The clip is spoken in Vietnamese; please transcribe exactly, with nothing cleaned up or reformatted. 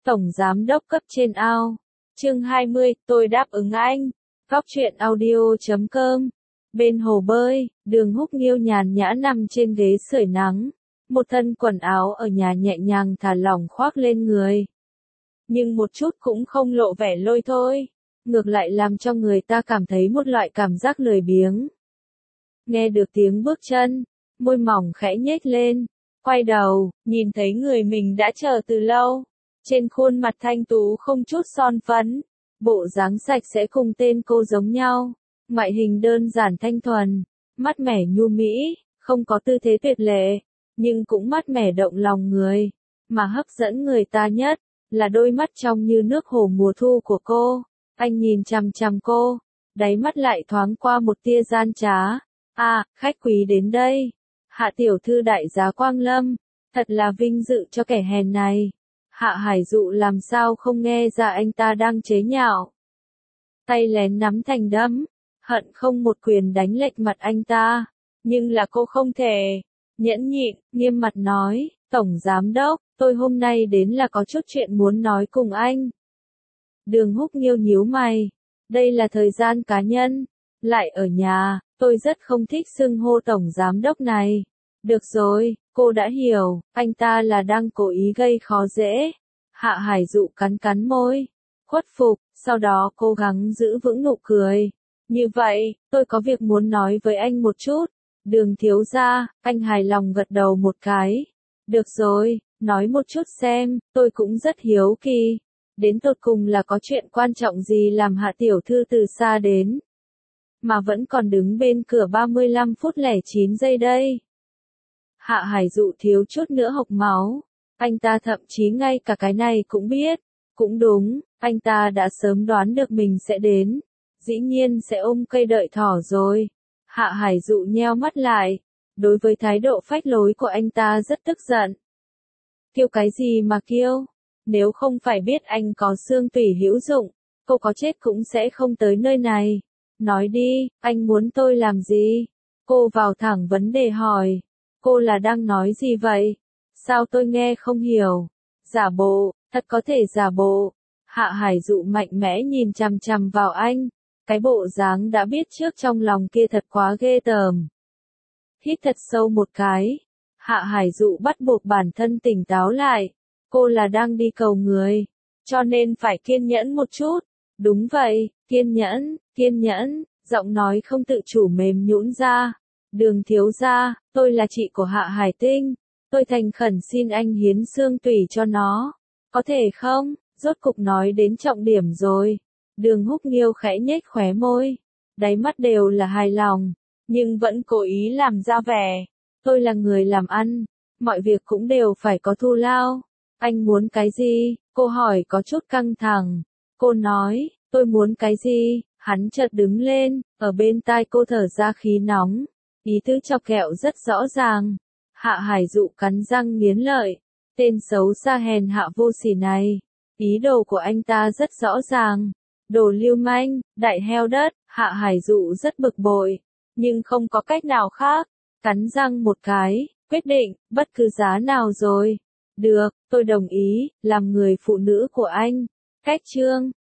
Tổng Giám đốc cấp trên ao. Chương hai mươi, tôi đáp ứng anh. Góc truyện audio chấm com. Bên hồ bơi, Đường Húc Nghiêu nhàn nhã nằm trên ghế sưởi nắng. Một thân quần áo ở nhà nhẹ nhàng thả lỏng khoác lên người. Nhưng một chút cũng không lộ vẻ lôi thôi. Ngược lại làm cho người ta cảm thấy một loại cảm giác lười biếng. Nghe được tiếng bước chân, môi mỏng khẽ nhếch lên. Quay đầu, nhìn thấy người mình đã chờ từ lâu. Trên khuôn mặt thanh tú không chút son phấn. Bộ dáng sạch sẽ cùng tên cô giống nhau. Ngoại hình đơn giản thanh thuần, mắt mẻ nhu mỹ, không có tư thế tuyệt lệ, nhưng cũng mát mẻ động lòng người. Mà hấp dẫn người ta nhất, là đôi mắt trong như nước hồ mùa thu của cô. Anh nhìn chằm chằm cô, đáy mắt lại thoáng qua một tia gian trá. À, khách quý đến đây. Hạ tiểu thư đại giá Quang Lâm, thật là vinh dự cho kẻ hèn này. Hạ Hải Dụ làm sao không nghe ra anh ta đang chế nhạo. Tay lén nắm thành đấm, hận không một quyền đánh lệch mặt anh ta. Nhưng là cô không thể. Nhẫn nhịn, nghiêm mặt nói, Tổng Giám đốc, tôi hôm nay đến là có chút chuyện muốn nói cùng anh. Đường Húc Nghiêu nhíu mày. Đây là thời gian cá nhân. Lại ở nhà, tôi rất không thích xưng hô Tổng Giám đốc này. Được rồi, cô đã hiểu, anh ta là đang cố ý gây khó dễ. Hạ Hải Dụ cắn cắn môi, khuất phục, sau đó cố gắng giữ vững nụ cười. Như vậy, tôi có việc muốn nói với anh một chút. Đường thiếu gia, anh hài lòng gật đầu một cái. Được rồi, nói một chút xem, tôi cũng rất hiếu kỳ. Đến tột cùng là có chuyện quan trọng gì làm Hạ tiểu thư từ xa đến. Mà vẫn còn đứng bên cửa ba mươi lăm phút lẻ chín giây đây. Hạ Hải Dụ thiếu chút nữa hộc máu. Anh ta thậm chí ngay cả cái này cũng biết. Cũng đúng, anh ta đã sớm đoán được mình sẽ đến. Dĩ nhiên sẽ ôm cây đợi thỏ rồi. Hạ Hải Dụ nheo mắt lại. Đối với thái độ phách lối của anh ta rất tức giận. Kiêu cái gì mà kiêu? Nếu không phải biết anh có xương tủy hữu dụng, cô có chết cũng sẽ không tới nơi này. Nói đi, anh muốn tôi làm gì? Cô vào thẳng vấn đề hỏi. Cô là đang nói gì vậy? Sao tôi nghe không hiểu? Giả bộ, thật có thể giả bộ. Hạ Hải Dụ mạnh mẽ nhìn chằm chằm vào anh. Cái bộ dáng đã biết trước trong lòng kia thật quá ghê tởm. Hít thật sâu một cái. Hạ Hải Dụ bắt buộc bản thân tỉnh táo lại. Cô là đang đi cầu người. Cho nên phải kiên nhẫn một chút. Đúng vậy, kiên nhẫn, kiên nhẫn. Giọng nói không tự chủ mềm nhũn ra. Đường thiếu gia, tôi là chị của Hạ Hải Tinh. Tôi thành khẩn xin anh hiến xương tủy cho nó. Có thể không? Rốt cục nói đến trọng điểm rồi. Đường Húc Nghiêu khẽ nhếch khóe môi. Đáy mắt đều là hài lòng. Nhưng vẫn cố ý làm ra vẻ. Tôi là người làm ăn. Mọi việc cũng đều phải có thù lao. Anh muốn cái gì? Cô hỏi có chút căng thẳng. Cô nói, tôi muốn cái gì? Hắn chợt đứng lên, ở bên tai cô thở ra khí nóng. Ý tứ chọc kẹo rất rõ ràng. Hạ Hải Dụ cắn răng nghiến lợi. Tên xấu xa hèn hạ vô sỉ này. Ý đồ của anh ta rất rõ ràng. Đồ lưu manh, đại heo đất. Hạ Hải Dụ rất bực bội. Nhưng không có cách nào khác. Cắn răng một cái, quyết định, bất cứ giá nào rồi. Được, tôi đồng ý, làm người phụ nữ của anh. Cách chương.